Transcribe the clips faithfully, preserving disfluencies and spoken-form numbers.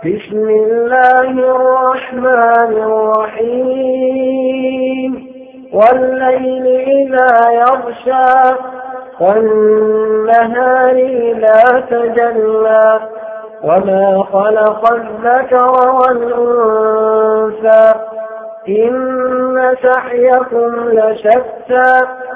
بسم الله الرحمن الرحيم والليل إذا يغشى والنهار إذا تجلى وما خلق الذكر والأنثى إن سعيكم لشتى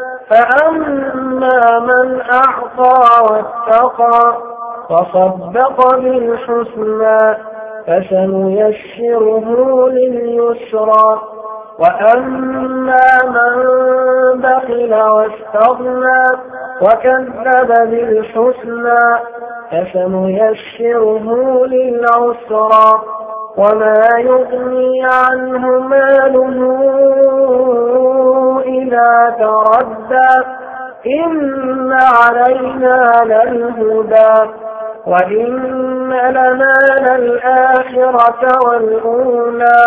فأما من أعطى واتقى وصدق بالحسنى فسنيسره لليسرى وأما من بخل واستغنى وكذب بالحسنى فسنيسره للعسرى وما يغني عنه ماله إذا تردى إن علينا للهدى وإن لنا للآخرة والأولى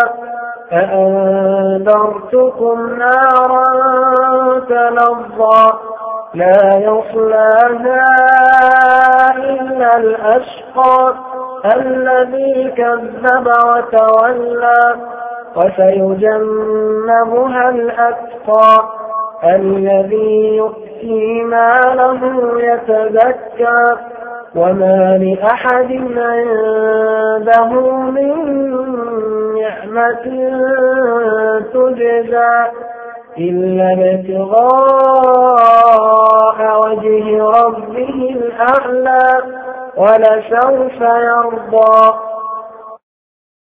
فأنذرتكم نارا تلظى لا يصلاها إلا الأشقى الذي كذب وتولى وسيجنبها الأتقى الذي يؤتي ماله يتزكى وما لأحد عنده من نعمة تجزى إلا ابتغاء وجه ربه الأعلى ولسوف يرضى.